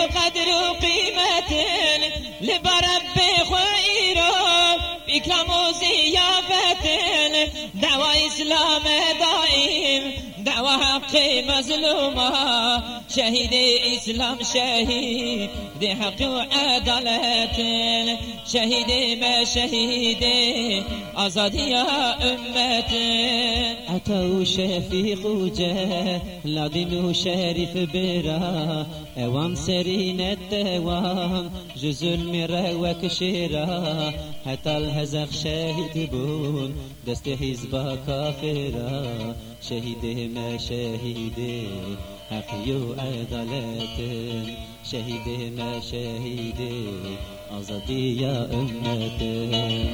قدر و قیمت لبرب خیرا بیکرم و زیافت دعوة اسلام دائم دعوة حق مظلومة شهيد اسلام شهيد حق وعدالة شهيد ما شهيد آزادي يا أمة عطا شفيق وجه لادين شريف برا اوام سرين الدوام جزء المرا وكشيرا حتى الهزق شهيد بون دست حزب كافرا شهيد ما شهيد حقي وعدالة شهيد ما شهيد آزادي يا أمة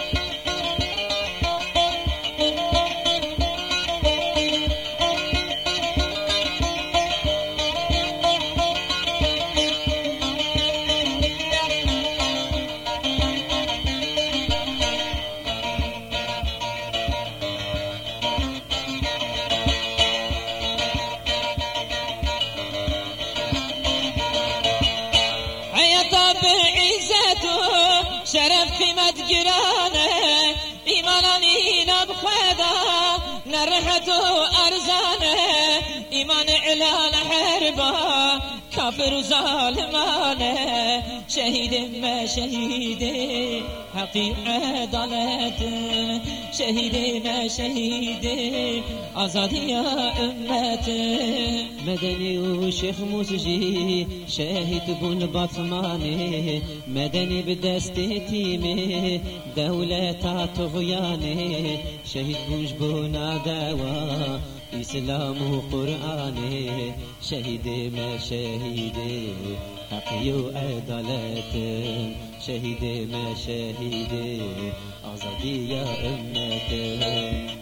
شرف قيمت جرانه إيماناني نبخدا نرحت أرزانه إيمان إعلان حربا كافر ظالمانه شهيد ما شهيد حقي عدالة شهيد ما شهيد آزادي يا أمة مدني وشيخ موسجي شاهد بن بطماني مدني بدست تيمي دولة طغياني شهيد بوش بنا دوا إسلام وقرآني شهيد ما شهيد حقي وعدالة شهيد ما شهيد آزادي يا أمة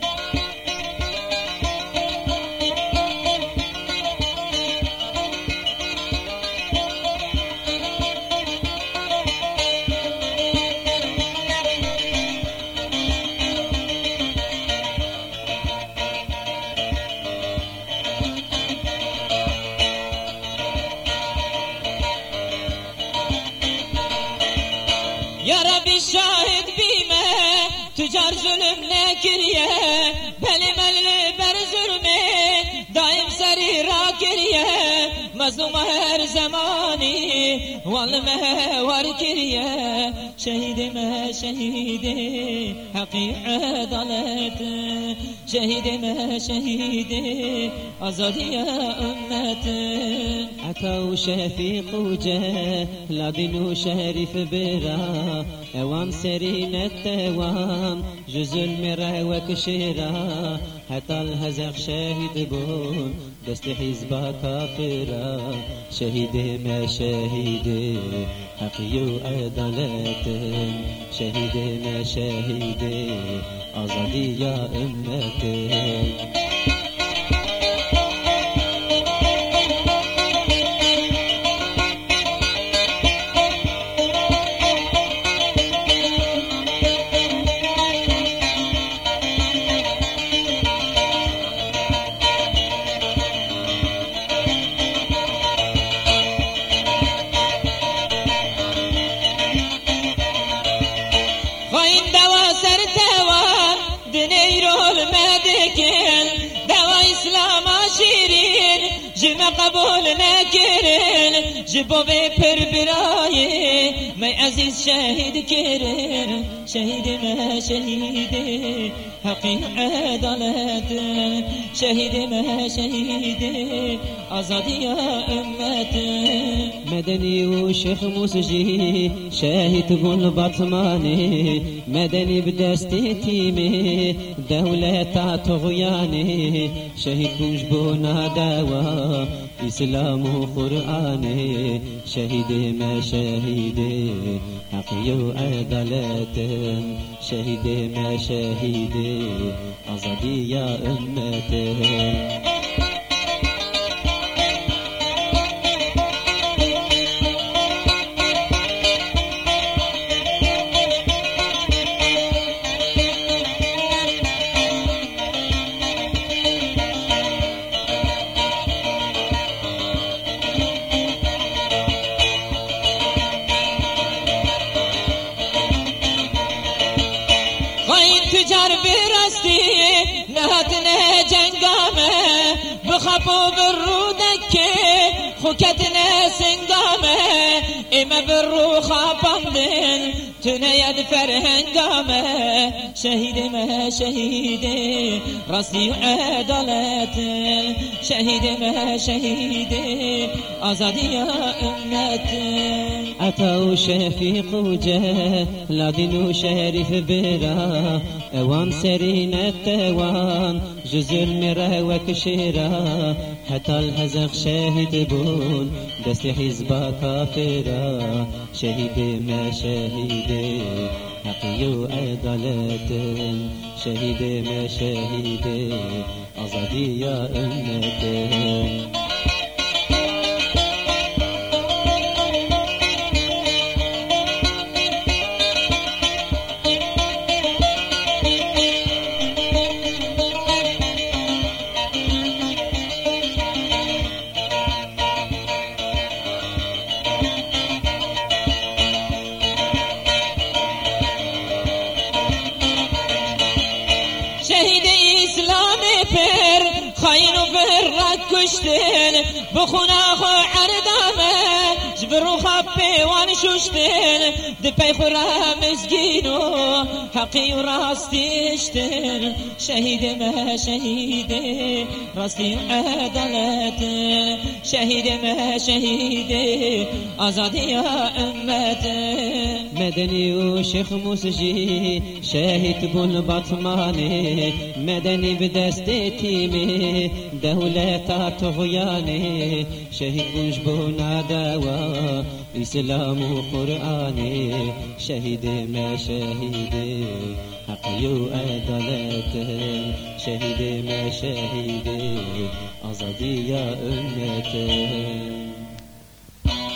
يا ربي الشاهد بما تجار ظلم نكريه بل مل بر ظلمه دائم سري راكريه مظلوم هر زماني والله وركريه شهيد ما شهيد حقي عدالة شهيد ما شهيد آزادي يا أمة عطا شفيق وجه لابن شريف برا اوام سرين التوام جزء المرا وكشيرا حتى الهزق شهيد بون دست حزب كافرا شهيد ما شهيد حقي وعدالة شهيد ما شهيد آزادي يا أمة جمع قبول نكرن جبو بپر برای می عزیز شهید کرن شهید ما شهید حقی عدالت شهید ما شهید آزادی یا امت مدني وشيخ موسجي شاهد بن بطماني مدني بدستي تيمي دولة طغياني شهيد بوش بونا دوا إسلام وقرآني شهيد ما شهيد حقي وعدالة شهيد ما شهيد آزادي يا أمته برستی نهتنا جنگامه بخبو برودك خوكتنا سنقامه إما برو خابندن تنيد فرهنقامه شهيد ما شهيد راسي وعدالة شهيد ما شهيد أزادي يا أمتي أتوا شفيق وجه لادين شريف برا اوان سرين التوان جزر مرا وكشيرا حتى الهزق شاهد بون دست حزبا كافرا شهيد ما شهيد حقي وعدالة شهيد ما شهيد أزادي يا أمتي شهيد إسلامي بير خاين وفرق كشتين بخونا خو عردامه جبرو خبي وانشوشتين دبي خورا مسكينو حقي وراستي اشتين شهيد ما شهيد راستي وعدالة شهيد ما شهيد أزادي يا أمتي مدني وشيخ موسجي شاهد بن بطماني مدني بدست تيمي دولة طغياني شهيد بن عداوة إسلام وقرآني شهيد ما شهيد حقي وعدالة شهيد ما شهيد أزادي يا أمتي